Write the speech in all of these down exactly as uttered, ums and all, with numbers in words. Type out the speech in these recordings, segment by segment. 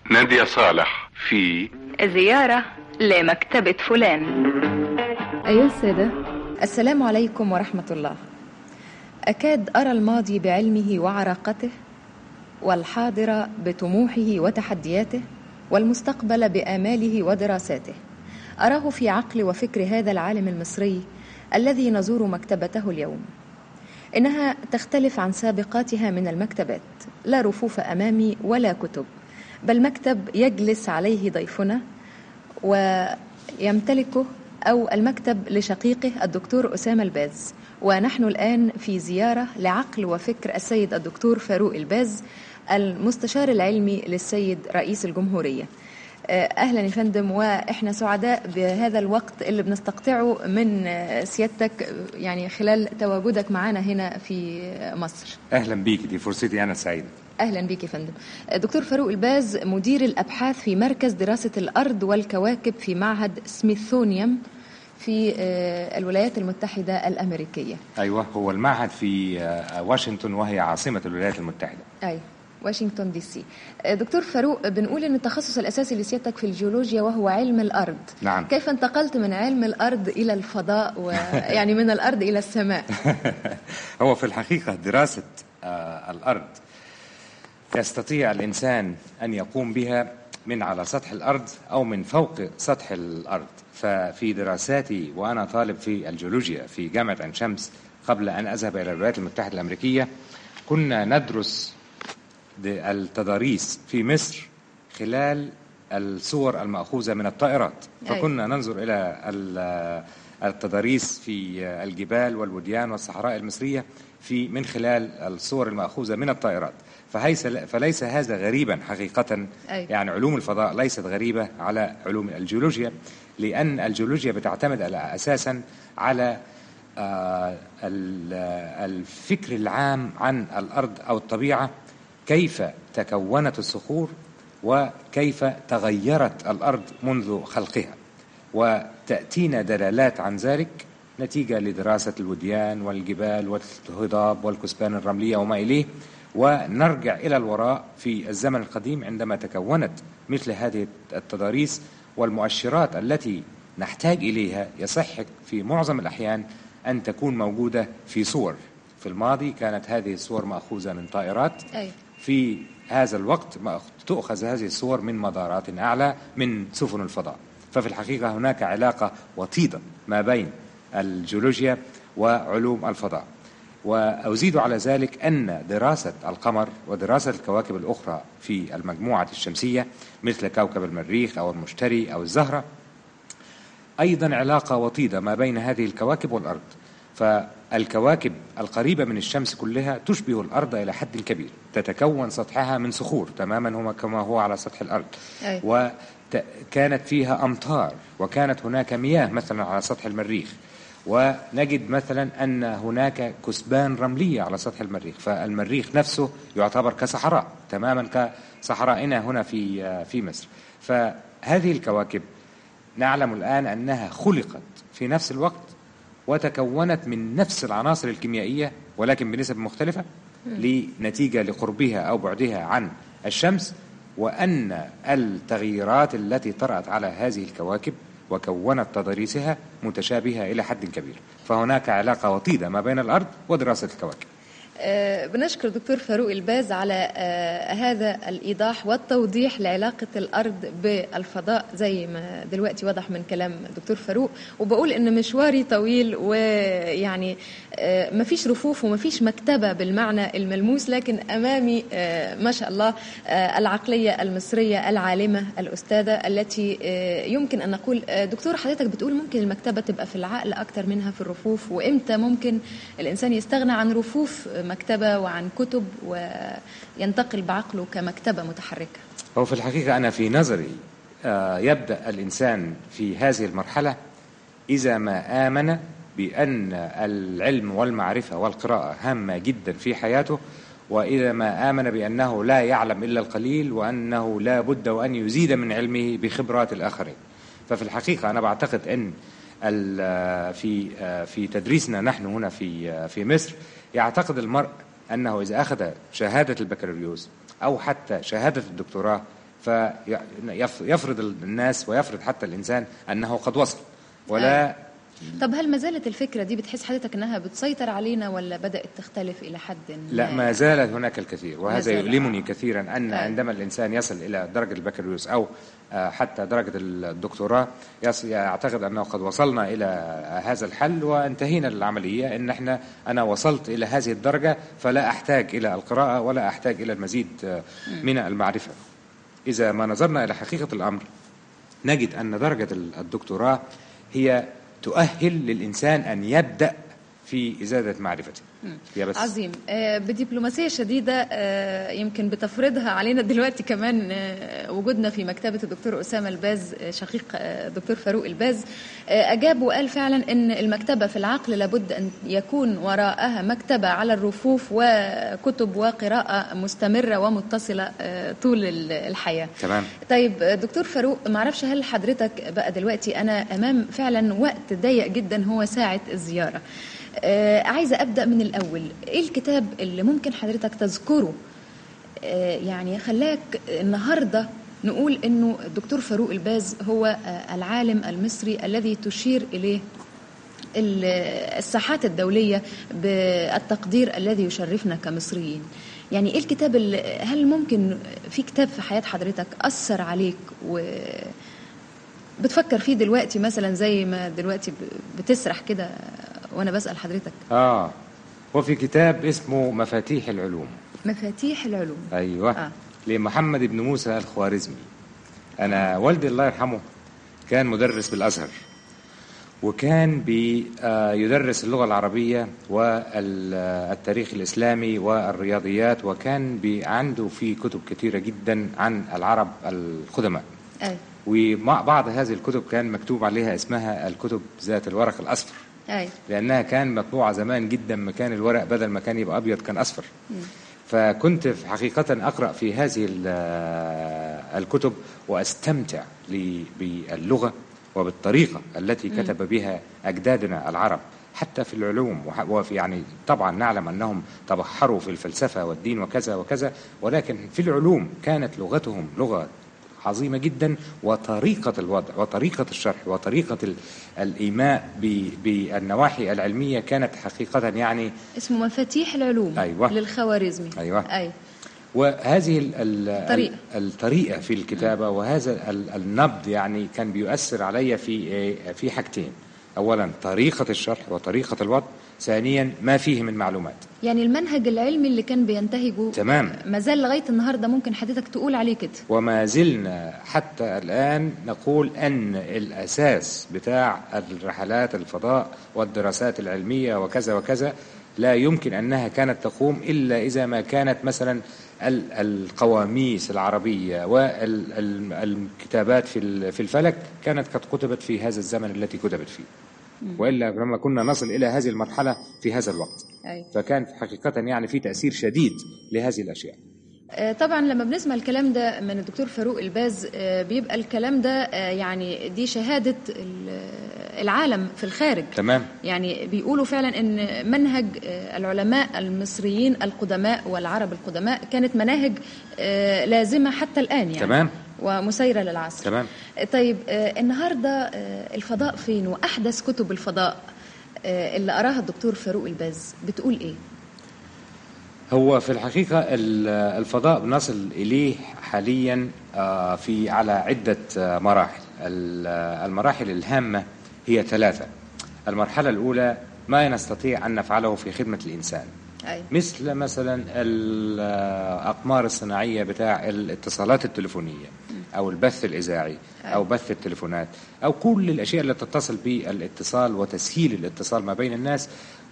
نادية صالح في زيارة لمكتبة فلان. أيها السادة، السلام عليكم ورحمة الله. أكاد أرى الماضي بعلمه وعراقته، والحاضر بطموحه وتحدياته، والمستقبل بآماله ودراساته. أراه في عقل وفكر هذا العالم المصري الذي نزور مكتبته اليوم. إنها تختلف عن سابقاتها من المكتبات، لا رفوف أمامي ولا كتب، بل مكتب يجلس عليه ضيفنا ويمتلكه أو المكتب لشقيقه الدكتور أسامة الباز. ونحن الآن في زيارة لعقل وفكر السيد الدكتور فاروق الباز، المستشار العلمي للسيد رئيس الجمهورية. أهلا يا فندم، وإحنا سعداء بهذا الوقت اللي بنستقطعه من سيادتك، يعني خلال تواجدك معنا هنا في مصر. أهلا بيك، دي فرصتي أنا سعيد. أهلا بيك يا فندم. دكتور فاروق الباز مدير الأبحاث في مركز دراسة الأرض والكواكب في معهد سميثسونيان في الولايات المتحدة الأمريكية. أيوة، هو المعهد في واشنطن وهي عاصمة الولايات المتحدة. أيوة، واشنطن دي سي. دكتور فاروق، بنقول ان التخصص الاساسي لسيادتك في الجيولوجيا وهو علم الارض. نعم. كيف انتقلت من علم الارض الى الفضاء ويعني من الارض الى السماء؟ هو في الحقيقة دراسة آه الارض يستطيع الانسان ان يقوم بها من على سطح الارض او من فوق سطح الارض. ففي دراساتي وانا طالب في الجيولوجيا في جامعة عين شمس قبل ان اذهب الى الولايات المتحدة الامريكية، كنا ندرس التضاريس في مصر خلال الصور المأخوذة من الطائرات. فكنا ننظر إلى التضاريس في الجبال والوديان والصحراء المصرية في من خلال الصور المأخوذة من الطائرات. فليس هذا غريبا حقيقة. يعني علوم الفضاء ليست غريبة على علوم الجيولوجيا، لأن الجيولوجيا بتعتمد أساسا على الفكر العام عن الأرض أو الطبيعة، كيف تكونت الصخور وكيف تغيرت الأرض منذ خلقها، وتأتينا دلالات عن ذلك نتيجة لدراسة الوديان والجبال والهضاب والكثبان الرملية وما إليه، ونرجع إلى الوراء في الزمن القديم عندما تكونت مثل هذه التضاريس والمؤشرات التي نحتاج إليها. يصح في معظم الأحيان أن تكون موجودة في صور. في الماضي كانت هذه الصور مأخوذة من طائرات. أي. في هذا الوقت تؤخذ هذه الصور من مدارات أعلى من سفن الفضاء. ففي الحقيقة هناك علاقة وطيدة ما بين الجيولوجيا وعلوم الفضاء. وأزيد على ذلك أن دراسة القمر ودراسة الكواكب الأخرى في المجموعة الشمسية مثل كوكب المريخ أو المشتري أو الزهرة أيضا علاقة وطيدة ما بين هذه الكواكب والأرض. فالكواكب القريبة من الشمس كلها تشبه الأرض إلى حد كبير، تتكون سطحها من صخور تماما كما هو على سطح الأرض. أي. وكانت فيها أمطار، وكانت هناك مياه مثلا على سطح المريخ، ونجد مثلا أن هناك كثبان رملية على سطح المريخ. فالمريخ نفسه يعتبر كصحراء تماما كصحرائنا هنا في في مصر. فهذه الكواكب نعلم الآن أنها خلقت في نفس الوقت وتكونت من نفس العناصر الكيميائية ولكن بنسب مختلفة لنتيجة لقربها أو بعدها عن الشمس، وأن التغييرات التي طرأت على هذه الكواكب وكونت تضاريسها متشابهة إلى حد كبير. فهناك علاقة وطيدة ما بين الأرض ودراسة الكواكب. أه بنشكر دكتور فاروق الباز على أه هذا الإيضاح والتوضيح لعلاقة الأرض بالفضاء زي ما دلوقتي وضح من كلام دكتور فاروق. وبقول إن مشواري طويل، ويعني أه مفيش رفوف ومفيش مكتبة بالمعنى الملموس، لكن أمامي أه ما شاء الله أه العقلية المصرية العالمة الأستاذة التي أه يمكن أن نقول أه دكتور حضرتك بتقول ممكن المكتبة تبقى في العقل أكتر منها في الرفوف، وإمتى ممكن الإنسان يستغنى عن رفوف مكتبة وعن كتب وينتقل بعقله كمكتبة متحركة؟ هو في الحقيقة أنا في نظري يبدأ الإنسان في هذه المرحلة إذا ما آمن بأن العلم والمعرفة والقراءة هامة جدا في حياته، وإذا ما آمن بأنه لا يعلم إلا القليل، وأنه لا بد وأن يزيد من علمه بخبرات الآخرين. ففي الحقيقة أنا بعتقد أن في في تدريسنا نحن هنا في في مصر يعتقد المرء أنه إذا أخذ شهادة البكالوريوس أو حتى شهادة الدكتوراه فيفرض الناس ويفرض حتى الإنسان أنه قد وصل ولا آه. طب هل ما زالت الفكرة دي بتحس حضرتك أنها بتسيطر علينا ولا بدأت تختلف إلى حد ما؟ لا، ما زالت هناك الكثير، وهذا يؤلمني كثيرا أن آه. عندما الإنسان يصل إلى درجة البكالوريوس أو حتى درجة الدكتوراه يعتقد أنه قد وصلنا إلى هذا الحل وانتهينا العملية، إن إحنا أنا وصلت إلى هذه الدرجة فلا أحتاج إلى القراءة ولا أحتاج إلى المزيد من المعرفة. إذا ما نظرنا إلى حقيقة الأمر نجد أن درجة الدكتوراه هي تؤهل للإنسان أن يبدأ في إزادة معرفته. بس. عظيم. آه بدبلوماسية شديدة آه يمكن بتفرضها علينا دلوقتي كمان آه وجودنا في مكتبة الدكتور أسامة الباز آه شقيق الدكتور آه فاروق الباز. آه أجاب وقال فعلا أن المكتبة في العقل لابد أن يكون وراءها مكتبة على الرفوف وكتب وقراءة مستمرة ومتصلة آه طول الحياة. تمام. طيب دكتور فاروق، معرفش هل حضرتك بقى دلوقتي أنا أمام فعلا وقت ضيق جدا هو ساعة الزيارة. آه عايزة أبدأ من الأول. إيه الكتاب اللي ممكن حضرتك تذكره آه يعني خلاك النهاردة نقول إنه الدكتور فاروق الباز هو آه العالم المصري الذي تشير إليه الساحات الدولية بالتقدير الذي يشرفنا كمصريين؟ يعني إيه الكتاب اللي هل ممكن في كتاب في حياة حضرتك أثر عليك و بتفكر فيه دلوقتي مثلا زي ما دلوقتي بتسرح كده وأنا بسأل حضرتك؟ آه وفي كتاب اسمه مفاتيح العلوم. مفاتيح العلوم. أيوة. آه. لمحمد بن موسى الخوارزمي. أنا والدي الله يرحمه كان مدرس بالأزهر، وكان بيدرس اللغة العربية والتاريخ الإسلامي والرياضيات، وكان عنده في كتب كثيرة جدا عن العرب القدماء. أي. ومع بعض هذه الكتب كان مكتوب عليها اسمها الكتب ذات الورق الأصفر. أي. لأنها كان مطبوعة زمان جدا، مكان الورق بدل ما كان يبقى أبيض كان أصفر. م. فكنت حقيقة أقرأ في هذه الكتب وأستمتع باللغة وبالطريقة التي كتب بها أجدادنا العرب حتى في العلوم. وفي يعني طبعا نعلم أنهم تبحروا في الفلسفة والدين وكذا وكذا، ولكن في العلوم كانت لغتهم لغة عظيمة جدا، وطريقة الوضع وطريقة الشرح وطريقة الإيماء بالنواحي العلمية كانت حقيقة يعني. اسمه مفاتيح العلوم. أيوة. للخوارزمي. أيوة. أي. وهذه الطريقة. الطريقة في الكتابة وهذا النبض يعني كان بيؤثر علي في في حاجتين: أولا طريقة الشرح وطريقة الوضع، ثانيا ما فيه من معلومات. يعني المنهج العلمي اللي كان بينتهجه تمام ما زال لغاية النهاردة ممكن حضرتك تقول عليه كده. وما زلنا حتى الآن نقول أن الأساس بتاع الرحلات الفضاء والدراسات العلمية وكذا وكذا لا يمكن أنها كانت تقوم إلا إذا ما كانت مثلا القواميس العربية والكتابات في الفلك كانت قد كتبت في هذا الزمن التي كتبت فيه، وإلا لما كنا نصل إلى هذه المرحلة في هذا الوقت. أي. فكان حقيقة يعني في تأثير شديد لهذه الأشياء. طبعا لما بنسمع الكلام ده من الدكتور فاروق الباز بيبقى الكلام ده يعني دي شهادة العالم في الخارج. تمام. يعني بيقولوا فعلا ان منهج العلماء المصريين القدماء والعرب القدماء كانت مناهج لازمة حتى الآن يعني. تمام. ومسيرة للعصر. تمام. طيب النهاردة الفضاء فين؟ وأحدث كتب الفضاء اللي قراها الدكتور فاروق الباز بتقول ايه؟ هو في الحقيقة الفضاء بنصل إليه حاليا في على عدة مراحل. المراحل الهامة هي ثلاثة. المرحلة الأولى ما نستطيع أن نفعله في خدمة الإنسان. أي. مثل مثلا الأقمار الصناعية بتاع الاتصالات التلفونية أو البث الإذاعي أو بث التلفونات أو كل الأشياء التي تتصل بالاتصال وتسهيل الاتصال ما بين الناس،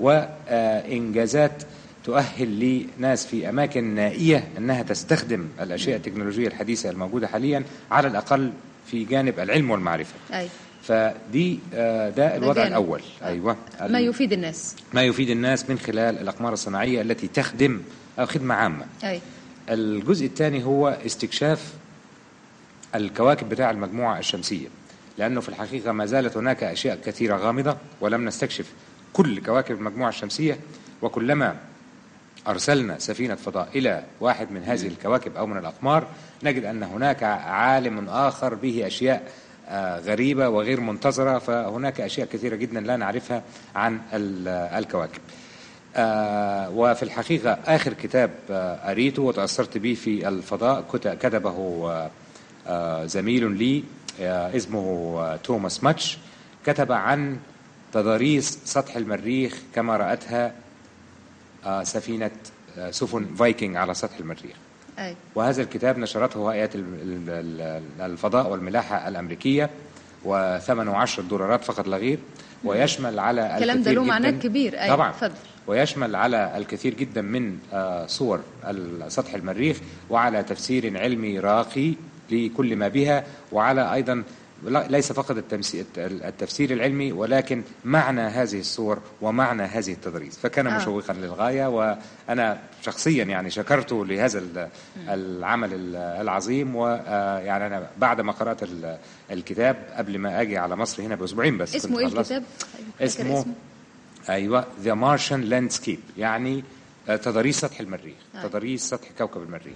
وإنجازات تؤهل لناس في أماكن نائية أنها تستخدم الأشياء التكنولوجية الحديثة الموجودة حاليا على الأقل في جانب العلم والمعرفة. أي. فدي ده الوضع الأول. أيوة. ما يفيد الناس ما يفيد الناس من خلال الأقمار الصناعية التي تخدم أو خدمة عامة. أي. الجزء الثاني هو استكشاف الكواكب بتاع المجموعة الشمسية، لأنه في الحقيقة ما زالت هناك أشياء كثيرة غامضة ولم نستكشف كل كواكب المجموعة الشمسية، وكلما أرسلنا سفينة فضاء إلى واحد من هذه الكواكب أو من الأقمار، نجد أن هناك عالم آخر به أشياء غريبة وغير منتظرة، فهناك أشياء كثيرة جدا لا نعرفها عن الكواكب. وفي الحقيقة آخر كتاب قريته وتأثرت به في الفضاء كتبه زميل لي اسمه توماس ماتش، كتب عن تضاريس سطح المريخ كما رأتها سفينة سفن فايكنج على سطح المريخ. أي. وهذا الكتاب نشرته هيئة الفضاء والملاحة الأمريكية، وثمنه عشرة دولارات فقط لا غير، ويشمل على الكلام ده له معناه كبير. أي. طبعا. فضل. ويشمل على الكثير جدا من صور سطح المريخ، وعلى تفسير علمي راقي لكل ما بها، وعلى أيضا ليس فقط التفسير العلمي ولكن معنى هذه الصور ومعنى هذه التضاريس، فكان آه. مشوقا للغاية. وأنا شخصيا يعني شكرته لهذا العمل العظيم. ويعني أنا بعد ما قرأت الكتاب قبل ما أجي على مصر هنا بأسبوعين بس. اسمه إيه الكتاب؟ اسمه, اسمه أيوة The Martian Landscape، يعني تضاريس سطح المريخ. آه. تضاريس سطح كوكب المريخ.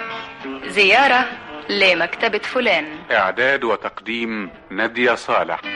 زيارة لمكتبة فلان. إعداد وتقديم نادية صالح.